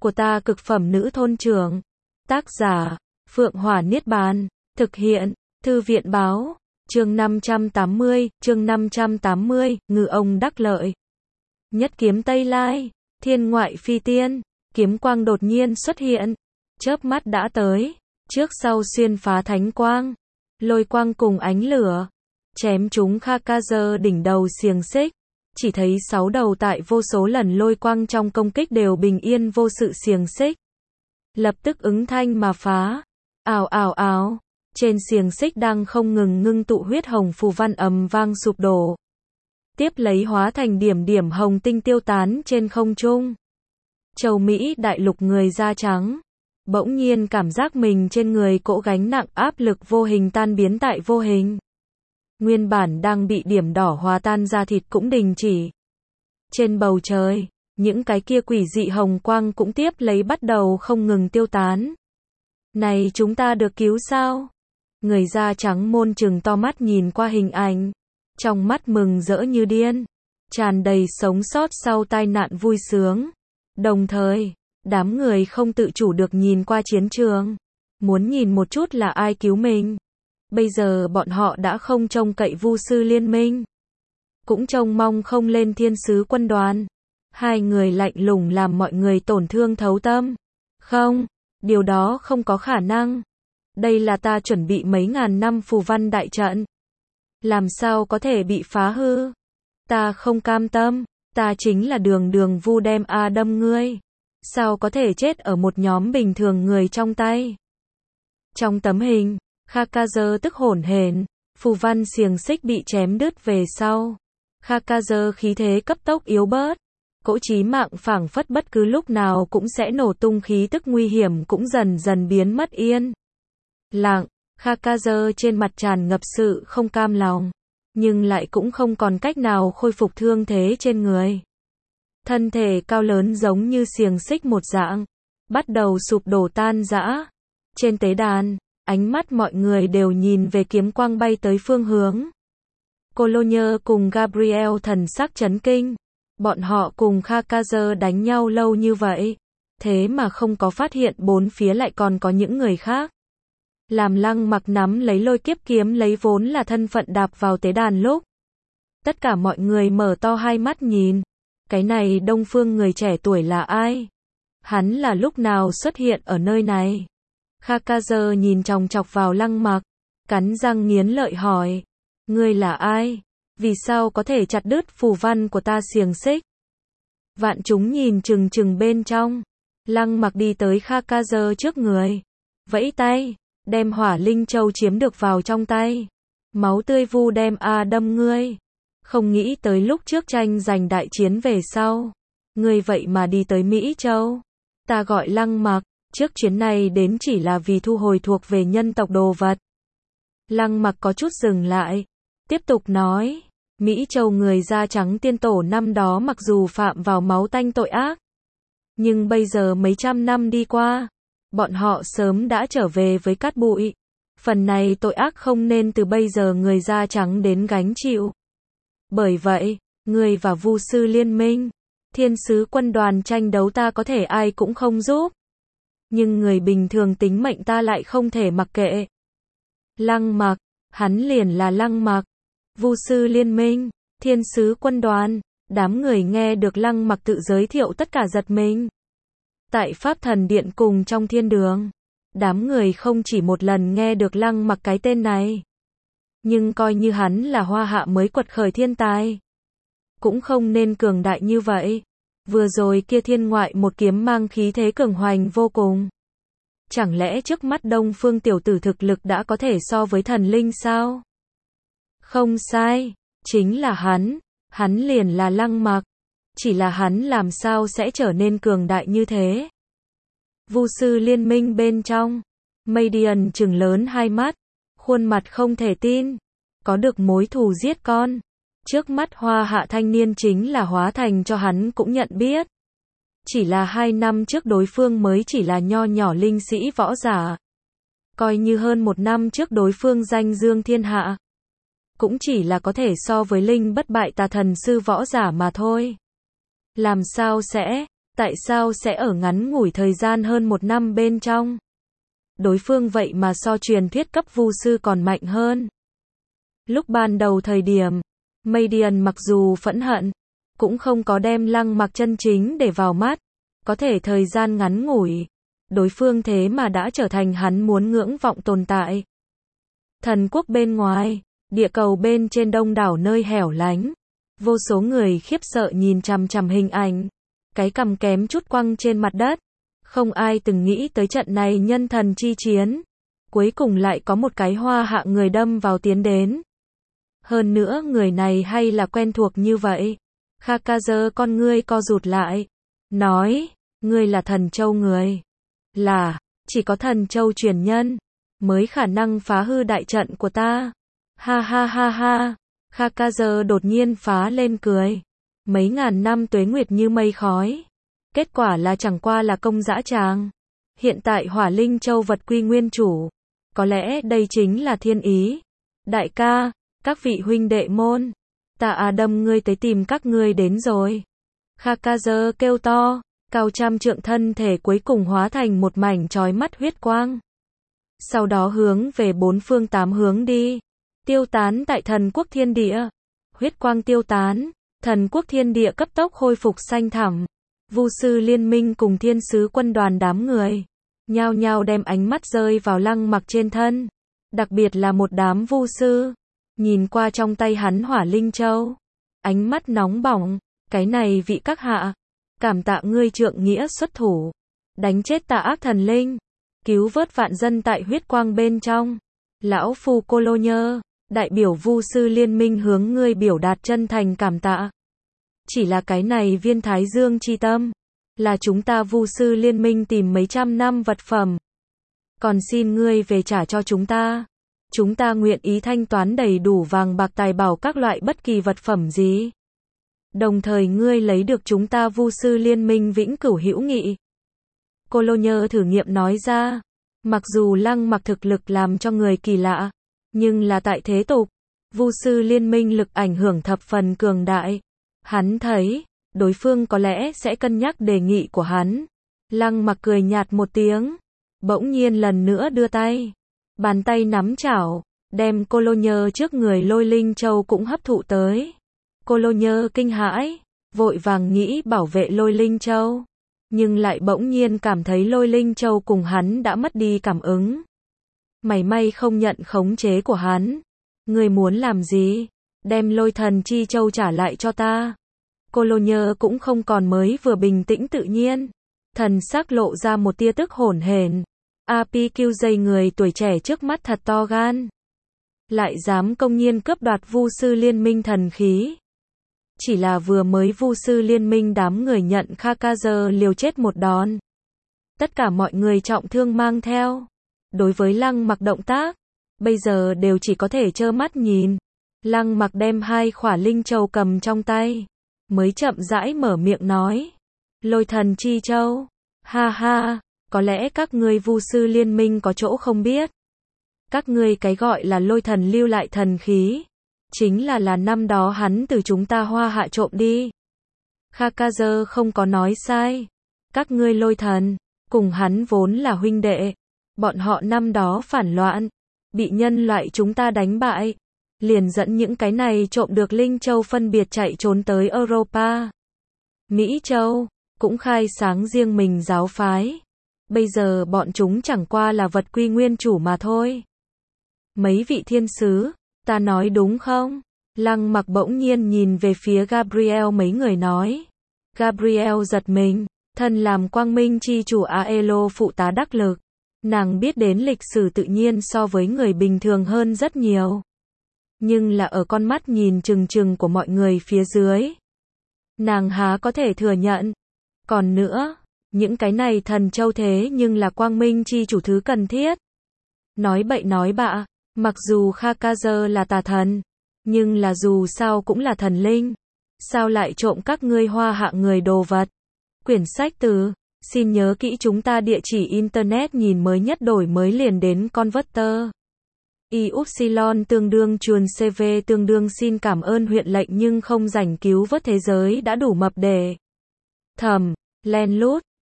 của ta cực phẩm nữ thôn trưởng. Tác giả, Phượng Hỏa Niết Bàn. Thực hiện, Thư viện báo. Chương 580, Ngư ông đắc lợi. Nhất kiếm Tây Lai, thiên ngoại phi tiên, kiếm quang đột nhiên xuất hiện, chớp mắt đã tới, trước sau xuyên phá thánh quang, lôi quang cùng ánh lửa, chém chúng Khakazer đỉnh đầu xiềng xích. Chỉ thấy 6 đầu tại vô số lần lôi quang trong công kích đều bình yên vô sự xiềng xích. Lập tức ứng thanh mà phá. Ào ào ào, trên xiềng xích đang không ngừng ngưng tụ huyết hồng phù văn ầm vang sụp đổ. Tiếp lấy hóa thành điểm điểm hồng tinh tiêu tán trên không trung. Châu Mỹ đại lục người da trắng, bỗng nhiên cảm giác mình trên người cỗ gánh nặng áp lực vô hình tan biến tại vô hình. Nguyên bản đang bị điểm đỏ hòa tan da thịt cũng đình chỉ. Trên bầu trời, những cái kia quỷ dị hồng quang cũng tiếp lấy bắt đầu không ngừng tiêu tán. Này chúng ta được cứu sao? Người da trắng môn trừng to mắt nhìn qua hình ảnh, trong mắt mừng rỡ như điên, tràn đầy sống sót sau tai nạn vui sướng. Đồng thời, đám người không tự chủ được nhìn qua chiến trường, muốn nhìn một chút là ai cứu mình. Bây giờ bọn họ đã không trông cậy Vu sư liên minh, cũng trông mong không lên thiên sứ quân đoàn. Hai người lạnh lùng làm mọi người tổn thương thấu tâm. Không, điều đó không có khả năng. Đây là ta chuẩn bị mấy ngàn năm phù văn đại trận, làm sao có thể bị phá hư? Ta không cam tâm, ta chính là đường Vu đem đâm ngươi. Sao có thể chết ở một nhóm bình thường người trong tay? Trong tấm hình, Khakazer tức hổn hển, phù văn xiềng xích bị chém đứt về sau. Khakazer khí thế cấp tốc yếu bớt, cỗ chí mạng phảng phất bất cứ lúc nào cũng sẽ nổ tung, khí tức nguy hiểm cũng dần dần biến mất yên lặng. Khakazer trên mặt tràn ngập sự không cam lòng, nhưng lại cũng không còn cách nào khôi phục thương thế trên người. Thân thể cao lớn giống như xiềng xích một dạng, bắt đầu sụp đổ tan rã. Trên tế đàn, ánh mắt mọi người đều nhìn về kiếm quang bay tới phương hướng. Cologne cùng Gabriel thần sắc chấn kinh. Bọn họ cùng Khakazer đánh nhau lâu như vậy, thế mà không có phát hiện bốn phía lại còn có những người khác. Làm Lăng Mặc nắm lấy lôi kiếp kiếm lấy vốn là thân phận đạp vào tế đàn lúc, tất cả mọi người mở to hai mắt nhìn. Cái này Đông Phương người trẻ tuổi là ai? Hắn là lúc nào xuất hiện ở nơi này? Khakazer nhìn chòng chọc vào Lăng Mặc, cắn răng nghiến lợi hỏi. Ngươi là ai? Vì sao có thể chặt đứt phù văn của ta xiềng xích? Vạn chúng nhìn chừng chừng bên trong. Lăng Mặc đi tới Khakazer trước người, vẫy tay, đem Hỏa Linh Châu chiếm được vào trong tay. Máu tươi Vu đem đâm ngươi. Không nghĩ tới lúc trước tranh giành đại chiến về sau, ngươi vậy mà đi tới Mỹ Châu. Ta gọi Lăng Mặc, trước chuyến này đến chỉ là vì thu hồi thuộc về nhân tộc đồ vật. Lăng Mặc có chút dừng lại, tiếp tục nói, Mỹ Châu người da trắng tiên tổ năm đó mặc dù phạm vào máu tanh tội ác, nhưng bây giờ mấy trăm năm đi qua, bọn họ sớm đã trở về với cát bụi. Phần này tội ác không nên từ bây giờ người da trắng đến gánh chịu. Bởi vậy, người và Vu sư liên minh, thiên sứ quân đoàn tranh đấu ta có thể ai cũng không giúp. Nhưng người bình thường tính mệnh ta lại không thể mặc kệ. Lăng Mặc, hắn liền là Lăng Mặc. Vu sư liên minh, thiên sứ quân đoàn, đám người nghe được Lăng Mặc tự giới thiệu tất cả giật mình. Tại Pháp Thần Điện cùng trong thiên đường, đám người không chỉ một lần nghe được Lăng Mặc cái tên này. Nhưng coi như hắn là hoa hạ mới quật khởi thiên tài, cũng không nên cường đại như vậy. Vừa rồi kia thiên ngoại một kiếm mang khí thế cường hoành vô cùng. Chẳng lẽ trước mắt Đông Phương tiểu tử thực lực đã có thể so với thần linh sao? Không sai, chính là hắn liền là Lăng Mặc. Chỉ là hắn làm sao sẽ trở nên cường đại như thế? Vu sư liên minh bên trong, Madian trừng lớn hai mắt, khuôn mặt không thể tin. Có được mối thù giết con, trước mắt hoa hạ thanh niên chính là hóa thành cho hắn cũng nhận biết. Chỉ là 2 năm trước đối phương mới chỉ là nho nhỏ linh sĩ võ giả. Coi như hơn 1 năm trước đối phương danh dương thiên hạ, cũng chỉ là có thể so với linh bất bại tà thần sư võ giả mà thôi. Làm sao sẽ, Tại sao sẽ ở ngắn ngủi thời gian hơn 1 năm bên trong? Đối phương vậy mà so truyền thuyết cấp vu sư còn mạnh hơn. Lúc ban đầu thời điểm, Madian mặc dù phẫn hận, cũng không có đem Lăng Mặc chân chính để vào mắt. Có thể thời gian ngắn ngủi, đối phương thế mà đã trở thành hắn muốn ngưỡng vọng tồn tại. Thần quốc bên ngoài, địa cầu bên trên đông đảo nơi hẻo lánh, vô số người khiếp sợ nhìn chằm chằm hình ảnh, cái cằm kém chút quăng trên mặt đất. Không ai từng nghĩ tới trận này nhân thần chi chiến, cuối cùng lại có một cái hoa hạ người đâm vào tiến đến. Hơn nữa người này hay là quen thuộc như vậy. Khakazer con ngươi co rụt lại, nói, ngươi là thần châu người. Là, chỉ có thần châu truyền nhân, mới khả năng phá hư đại trận của ta. Ha ha ha ha, Khakazer đột nhiên phá lên cười. Mấy ngàn năm tuế nguyệt như mây khói. Kết quả là chẳng qua là công dã tràng. Hiện tại Hỏa Linh Châu vật quy nguyên chủ. Có lẽ đây chính là thiên ý. Đại ca, các vị huynh đệ môn, ta đâm ngươi tới tìm các ngươi đến rồi. Khakazer kêu to, cao trăm trượng thân thể cuối cùng hóa thành một mảnh chói mắt huyết quang. Sau đó hướng về 4 phương 8 hướng đi, tiêu tán tại thần quốc thiên địa. Huyết quang tiêu tán, thần quốc thiên địa cấp tốc khôi phục xanh thẳm. Vu sư liên minh cùng thiên sứ quân đoàn đám người, nhao nhao đem ánh mắt rơi vào Lăng Mặc trên thân. Đặc biệt là một đám vu sư, nhìn qua trong tay hắn Hỏa Linh Châu, ánh mắt nóng bỏng, cái này vị các hạ, cảm tạ ngươi trượng nghĩa xuất thủ, đánh chết tà ác thần linh, cứu vớt vạn dân tại huyết quang bên trong. Lão phu Cologne, đại biểu vu sư liên minh hướng ngươi biểu đạt chân thành cảm tạ. Chỉ là cái này viên thái dương chi tâm, là chúng ta vu sư liên minh tìm mấy trăm năm vật phẩm. Còn xin ngươi về trả cho chúng ta. Chúng ta nguyện ý thanh toán đầy đủ vàng bạc tài bảo các loại bất kỳ vật phẩm gì. Đồng thời ngươi lấy được chúng ta vu sư liên minh vĩnh cửu hữu nghị. Cologne thử nghiệm nói ra. Mặc dù Lăng Mặc thực lực làm cho người kỳ lạ, nhưng là tại thế tục, vu sư liên minh lực ảnh hưởng thập phần cường đại. Hắn thấy, đối phương có lẽ sẽ cân nhắc đề nghị của hắn. Lăng Mặc cười nhạt một tiếng, bỗng nhiên lần nữa đưa tay. Bàn tay nắm chảo, đem Cologne trước người Lôi Linh Châu cũng hấp thụ tới. Cologne kinh hãi, vội vàng nghĩ bảo vệ Lôi Linh Châu, nhưng lại bỗng nhiên cảm thấy Lôi Linh Châu cùng hắn đã mất đi cảm ứng. Mảy may không nhận khống chế của hắn. Ngươi muốn làm gì? Đem Lôi Thần Chi Châu trả lại cho ta. Cologne cũng không còn mới vừa bình tĩnh tự nhiên, thần sắc lộ ra một tia tức hổn hển. APQ người tuổi trẻ trước mắt thật to gan, lại dám công nhiên cướp đoạt vu sư liên minh thần khí. Chỉ là vừa mới vu sư liên minh đám người nhận Khakazer liều chết một đòn, tất cả mọi người trọng thương mang theo. Đối với Lăng Mặc động tác, bây giờ đều chỉ có thể trơ mắt nhìn. Lăng Mặc đem 2 khỏa linh châu cầm trong tay, mới chậm rãi mở miệng nói, Lôi Thần Chi Châu, ha ha. Có lẽ các ngươi vu sư liên minh có chỗ không biết. Các ngươi cái gọi là lôi thần lưu lại thần khí, chính là năm đó hắn từ chúng ta Hoa Hạ trộm đi. Khakazer không có nói sai. Các ngươi lôi thần, cùng hắn vốn là huynh đệ. Bọn họ năm đó phản loạn, bị nhân loại chúng ta đánh bại. Liền dẫn những cái này trộm được Linh Châu phân biệt chạy trốn tới Europa. Mỹ Châu, cũng khai sáng riêng mình giáo phái. Bây giờ bọn chúng chẳng qua là vật quy nguyên chủ mà thôi. Mấy vị thiên sứ, ta nói đúng không? Lăng Mặc bỗng nhiên nhìn về phía Gabriel mấy người nói. Gabriel giật mình, thân làm quang minh chi chủ Aelo phụ tá đắc lực. Nàng biết đến lịch sử tự nhiên so với người bình thường hơn rất nhiều. Nhưng là ở con mắt nhìn trừng trừng của mọi người phía dưới, nàng há có thể thừa nhận. Còn nữa, những cái này thần châu thế nhưng là quang minh chi chủ thứ cần thiết. Nói bậy nói bạ, mặc dù Khakazer là tà thần, nhưng là dù sao cũng là thần linh. Sao lại trộm các ngươi Hoa Hạ người đồ vật? Quyển sách từ, xin nhớ kỹ chúng ta địa chỉ internet nhìn mới nhất đổi mới liền đến Converter. Y-upsilon tương đương chuồn CV tương đương xin cảm ơn huyện lệnh nhưng không rảnh cứu vớt thế giới đã đủ mập để. Thầm. Len lút.